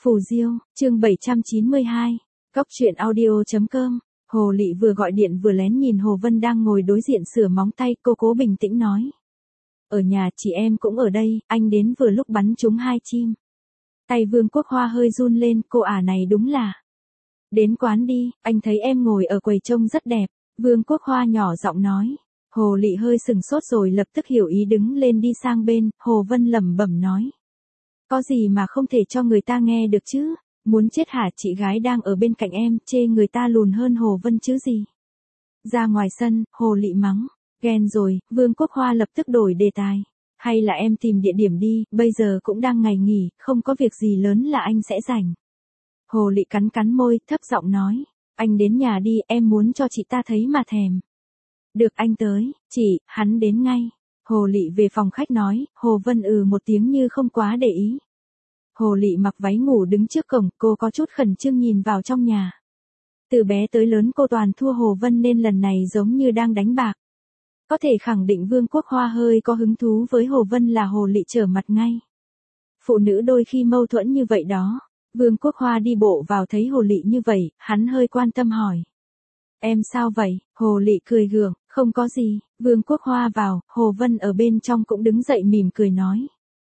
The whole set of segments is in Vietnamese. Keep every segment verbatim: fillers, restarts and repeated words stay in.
Phù Diêu, chương bảy trăm chín mươi hai, Cóc truyện audio chấm com. Hồ Lị vừa gọi điện vừa lén nhìn Hồ Vân đang ngồi đối diện sửa móng tay, cô cố bình tĩnh nói. Ở nhà chị em cũng ở đây, anh đến vừa lúc bắn trúng hai chim. Tay Vương Quốc Hoa hơi run lên, cô ả này đúng là. Đến quán đi, anh thấy em ngồi ở quầy trông rất đẹp, Vương Quốc Hoa nhỏ giọng nói. Hồ Lị hơi sừng sốt rồi lập tức hiểu ý đứng lên đi sang bên, Hồ Vân lẩm bẩm nói. Có gì mà không thể cho người ta nghe được chứ, muốn chết hả, chị gái đang ở bên cạnh em, chê người ta lùn hơn Hồ Vân chứ gì. Ra ngoài sân, Hồ Lị mắng, ghen rồi, Vương Quốc Hoa lập tức đổi đề tài. Hay là em tìm địa điểm đi, bây giờ cũng đang ngày nghỉ, không có việc gì lớn là anh sẽ rảnh. Hồ Lị cắn cắn môi, thấp giọng nói, anh đến nhà đi, em muốn cho chị ta thấy mà thèm. Được anh tới, chị, hắn đến ngay. Hồ Lị về phòng khách nói, Hồ Vân ừ một tiếng như không quá để ý. Hồ Lị mặc váy ngủ đứng trước cổng, cô có chút khẩn trương nhìn vào trong nhà. Từ bé tới lớn cô toàn thua Hồ Vân nên lần này giống như đang đánh bạc. Có thể khẳng định Vương Quốc Hoa hơi có hứng thú với Hồ Vân là Hồ Lị trở mặt ngay. Phụ nữ đôi khi mâu thuẫn như vậy đó. Vương Quốc Hoa đi bộ vào thấy Hồ Lị như vậy, hắn hơi quan tâm hỏi. Em sao vậy? Hồ Lị cười gượng, không có gì. Vương Quốc Hoa vào, Hồ Vân ở bên trong cũng đứng dậy mỉm cười nói.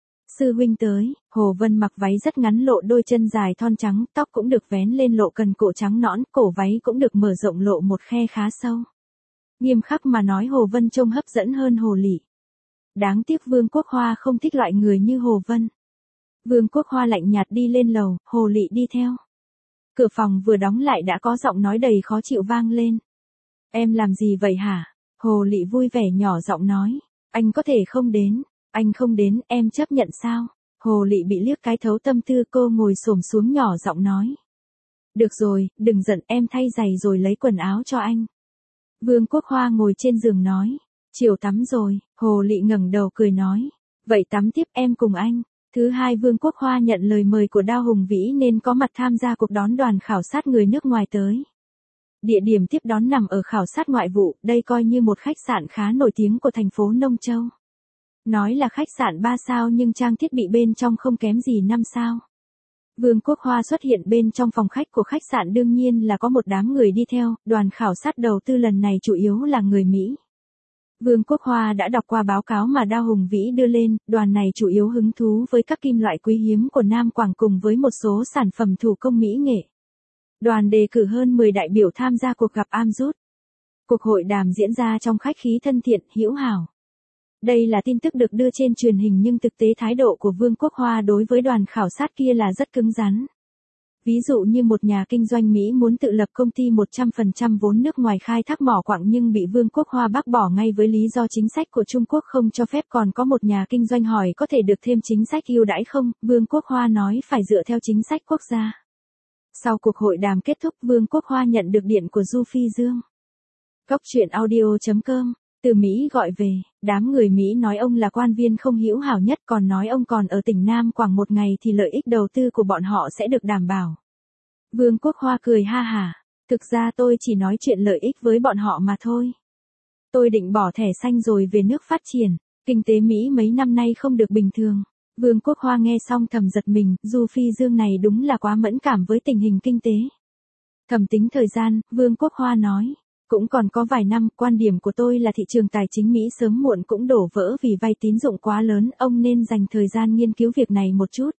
Sư huynh tới, Hồ Vân mặc váy rất ngắn lộ đôi chân dài thon trắng, tóc cũng được vén lên lộ cần cổ trắng nõn, cổ váy cũng được mở rộng lộ một khe khá sâu. Nghiêm khắc mà nói Hồ Vân trông hấp dẫn hơn Hồ Lị. Đáng tiếc Vương Quốc Hoa không thích loại người như Hồ Vân. Vương Quốc Hoa lạnh nhạt đi lên lầu, Hồ Lị đi theo. Cửa phòng vừa đóng lại đã có giọng nói đầy khó chịu vang lên. Em làm gì vậy hả? Hồ Lị vui vẻ nhỏ giọng nói. Anh có thể không đến, anh không đến, em chấp nhận sao? Hồ Lị bị liếc cái thấu tâm tư, cô ngồi xổm xuống nhỏ giọng nói. Được rồi, đừng giận, em thay giày rồi lấy quần áo cho anh. Vương Quốc Hoa ngồi trên giường nói. Chiều tắm rồi, Hồ Lị ngẩng đầu cười nói. Vậy tắm tiếp em cùng anh. Thứ hai Vương Quốc Hoa nhận lời mời của Đao Hùng Vĩ nên có mặt tham gia cuộc đón đoàn khảo sát người nước ngoài tới. Địa điểm tiếp đón nằm ở khảo sát ngoại vụ, đây coi như một khách sạn khá nổi tiếng của thành phố Nông Châu. Nói là khách sạn ba sao nhưng trang thiết bị bên trong không kém gì năm sao. Vương Quốc Hoa xuất hiện bên trong phòng khách của khách sạn đương nhiên là có một đám người đi theo, đoàn khảo sát đầu tư lần này chủ yếu là người Mỹ. Vương Quốc Hoa đã đọc qua báo cáo mà Đao Hùng Vĩ đưa lên, đoàn này chủ yếu hứng thú với các kim loại quý hiếm của Nam Quảng cùng với một số sản phẩm thủ công mỹ nghệ. Đoàn đề cử hơn mười đại biểu tham gia cuộc gặp am rút. Cuộc hội đàm diễn ra trong khách khí thân thiện, hữu hảo. Đây là tin tức được đưa trên truyền hình nhưng thực tế thái độ của Vương Quốc Hoa đối với đoàn khảo sát kia là rất cứng rắn. Ví dụ như một nhà kinh doanh Mỹ muốn tự lập công ty một trăm phần trăm vốn nước ngoài khai thác mỏ quặng nhưng bị Vương Quốc Hoa bác bỏ ngay với lý do chính sách của Trung Quốc không cho phép, còn có một nhà kinh doanh hỏi có thể được thêm chính sách ưu đãi không, Vương Quốc Hoa nói phải dựa theo chính sách quốc gia. Sau cuộc hội đàm kết thúc Vương Quốc Hoa nhận được điện của Du Phi Dương. Cóc truyện audio chấm com, từ Mỹ gọi về, đám người Mỹ nói ông là quan viên không hữu hảo nhất còn nói ông còn ở tỉnh Nam Quảng một ngày thì lợi ích đầu tư của bọn họ sẽ được đảm bảo. Vương Quốc Hoa cười ha hả, thực ra tôi chỉ nói chuyện lợi ích với bọn họ mà thôi. Tôi định bỏ thẻ xanh rồi về nước phát triển, kinh tế Mỹ mấy năm nay không được bình thường. Vương Quốc Hoa nghe xong thầm giật mình, Du Phi Dương này đúng là quá mẫn cảm với tình hình kinh tế. Thầm tính thời gian, Vương Quốc Hoa nói, cũng còn có vài năm, quan điểm của tôi là thị trường tài chính Mỹ sớm muộn cũng đổ vỡ vì vay tín dụng quá lớn, ông nên dành thời gian nghiên cứu việc này một chút.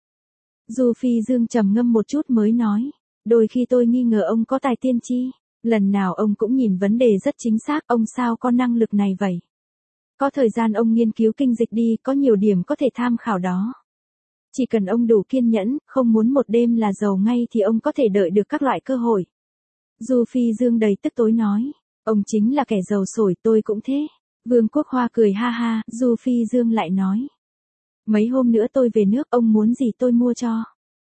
Du Phi Dương trầm ngâm một chút mới nói, đôi khi tôi nghi ngờ ông có tài tiên tri, lần nào ông cũng nhìn vấn đề rất chính xác, ông sao có năng lực này vậy? Có thời gian ông nghiên cứu kinh dịch đi, có nhiều điểm có thể tham khảo đó. Chỉ cần ông đủ kiên nhẫn, không muốn một đêm là giàu ngay thì ông có thể đợi được các loại cơ hội. Du Phi Dương đầy tức tối nói, ông chính là kẻ giàu sổi, tôi cũng thế. Vương Quốc Hoa cười ha ha, Du Phi Dương lại nói. Mấy hôm nữa tôi về nước, ông muốn gì tôi mua cho.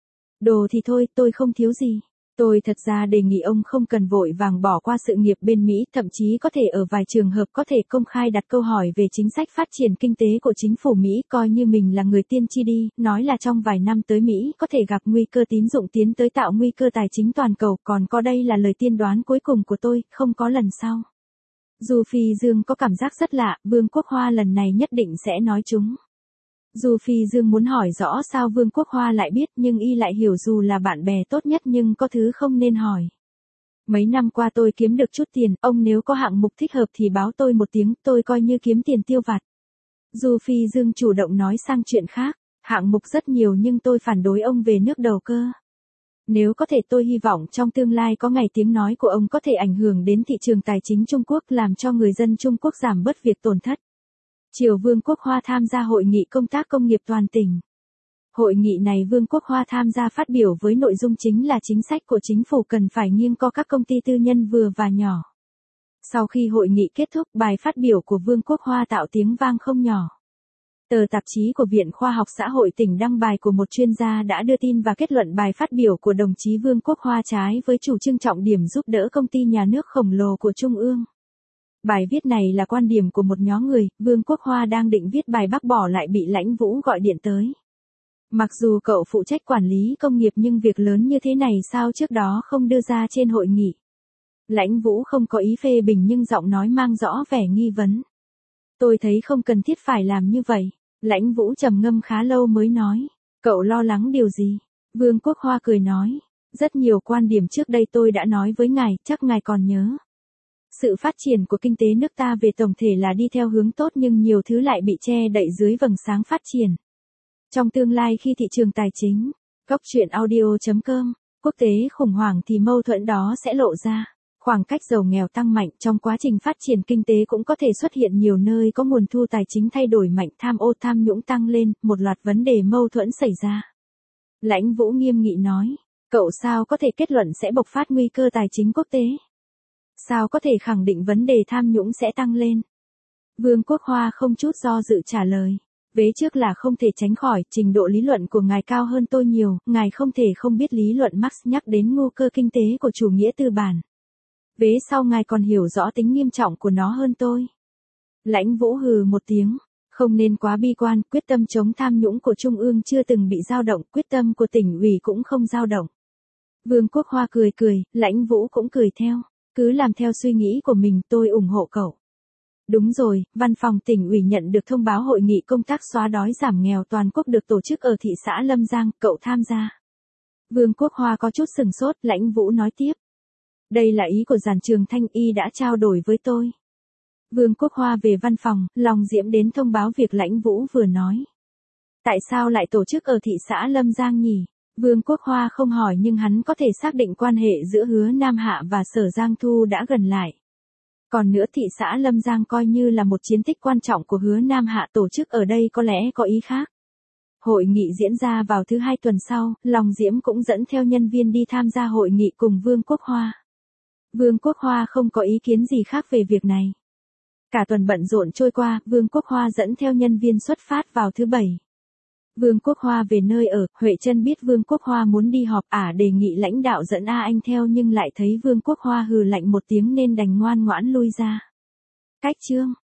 Đồ thì thôi, tôi không thiếu gì. Tôi thật ra đề nghị ông không cần vội vàng bỏ qua sự nghiệp bên Mỹ, thậm chí có thể ở vài trường hợp có thể công khai đặt câu hỏi về chính sách phát triển kinh tế của chính phủ Mỹ, coi như mình là người tiên tri đi, nói là trong vài năm tới Mỹ có thể gặp nguy cơ tín dụng tiến tới tạo nguy cơ tài chính toàn cầu, còn có đây là lời tiên đoán cuối cùng của tôi, không có lần sau. Du Phi Dương có cảm giác rất lạ, Vương Quốc Hoa lần này nhất định sẽ nói chúng. Dù Phi Dương muốn hỏi rõ sao Vương Quốc Hoa lại biết nhưng y lại hiểu dù là bạn bè tốt nhất nhưng có thứ không nên hỏi. Mấy năm qua tôi kiếm được chút tiền, ông nếu có hạng mục thích hợp thì báo tôi một tiếng, tôi coi như kiếm tiền tiêu vặt. Dù Phi Dương chủ động nói sang chuyện khác, hạng mục rất nhiều nhưng tôi phản đối ông về nước đầu cơ. Nếu có thể tôi hy vọng trong tương lai có ngày tiếng nói của ông có thể ảnh hưởng đến thị trường tài chính Trung Quốc làm cho người dân Trung Quốc giảm bớt việc tổn thất. Chiều Vương Quốc Hoa tham gia hội nghị công tác công nghiệp toàn tỉnh. Hội nghị này Vương Quốc Hoa tham gia phát biểu với nội dung chính là chính sách của chính phủ cần phải nghiêng co các công ty tư nhân vừa và nhỏ. Sau khi hội nghị kết thúc, bài phát biểu của Vương Quốc Hoa tạo tiếng vang không nhỏ. Tờ tạp chí của Viện Khoa học Xã hội tỉnh đăng bài của một chuyên gia đã đưa tin và kết luận bài phát biểu của đồng chí Vương Quốc Hoa trái với chủ trương trọng điểm giúp đỡ công ty nhà nước khổng lồ của Trung ương. Bài viết này là quan điểm của một nhóm người, Vương Quốc Hoa đang định viết bài bác bỏ lại bị Lãnh Vũ gọi điện tới. Mặc dù cậu phụ trách quản lý công nghiệp nhưng việc lớn như thế này sao trước đó không đưa ra trên hội nghị. Lãnh Vũ không có ý phê bình nhưng giọng nói mang rõ vẻ nghi vấn. Tôi thấy không cần thiết phải làm như vậy. Lãnh Vũ trầm ngâm khá lâu mới nói. Cậu lo lắng điều gì? Vương Quốc Hoa cười nói. Rất nhiều quan điểm trước đây tôi đã nói với ngài, chắc ngài còn nhớ. Sự phát triển của kinh tế nước ta về tổng thể là đi theo hướng tốt nhưng nhiều thứ lại bị che đậy dưới vầng sáng phát triển. Trong tương lai khi thị trường tài chính, Cóc truyện audio chấm com, quốc tế khủng hoảng thì mâu thuẫn đó sẽ lộ ra. Khoảng cách giàu nghèo tăng mạnh trong quá trình phát triển kinh tế cũng có thể xuất hiện nhiều nơi có nguồn thu tài chính thay đổi mạnh, tham ô tham nhũng tăng lên, một loạt vấn đề mâu thuẫn xảy ra. Lãnh Vũ nghiêm nghị nói, cậu sao có thể kết luận sẽ bộc phát nguy cơ tài chính quốc tế? Sao có thể khẳng định vấn đề tham nhũng sẽ tăng lên? Vương Quốc Hoa không chút do dự trả lời. Vế trước là không thể tránh khỏi, trình độ lý luận của ngài cao hơn tôi nhiều, ngài không thể không biết lý luận Marx nhắc đến nguy cơ kinh tế của chủ nghĩa tư bản. Vế sau ngài còn hiểu rõ tính nghiêm trọng của nó hơn tôi. Lãnh Vũ hừ một tiếng, không nên quá bi quan, quyết tâm chống tham nhũng của Trung ương chưa từng bị dao động, quyết tâm của tỉnh ủy cũng không dao động. Vương Quốc Hoa cười cười, Lãnh Vũ cũng cười theo, cứ làm theo suy nghĩ của mình, tôi ủng hộ cậu. Đúng rồi, văn phòng tỉnh ủy nhận được thông báo hội nghị công tác xóa đói giảm nghèo toàn quốc được tổ chức ở thị xã Lâm Giang, cậu tham gia. Vương Quốc Hoa có chút sừng sốt, Lãnh Vũ nói tiếp. Đây là ý của Giản Trường Thanh, y đã trao đổi với tôi. Vương Quốc Hoa về văn phòng, Long Diễm đến thông báo việc Lãnh Vũ vừa nói. Tại sao lại tổ chức ở thị xã Lâm Giang nhỉ? Vương Quốc Hoa không hỏi nhưng hắn có thể xác định quan hệ giữa Hứa Nam Hạ và Sở Giang Thu đã gần lại. Còn nữa thị xã Lâm Giang coi như là một chiến tích quan trọng của Hứa Nam Hạ tổ chức ở đây có lẽ có ý khác. Hội nghị diễn ra vào thứ hai tuần sau, Long Diễm cũng dẫn theo nhân viên đi tham gia hội nghị cùng Vương Quốc Hoa. Vương Quốc Hoa không có ý kiến gì khác về việc này. Cả tuần bận rộn trôi qua, Vương Quốc Hoa dẫn theo nhân viên xuất phát vào thứ bảy. Vương Quốc Hoa về nơi ở, Huệ Trân biết Vương Quốc Hoa muốn đi họp, ả đề nghị lãnh đạo dẫn A Anh theo nhưng lại thấy Vương Quốc Hoa hừ lạnh một tiếng nên đành ngoan ngoãn lui ra. Cách chương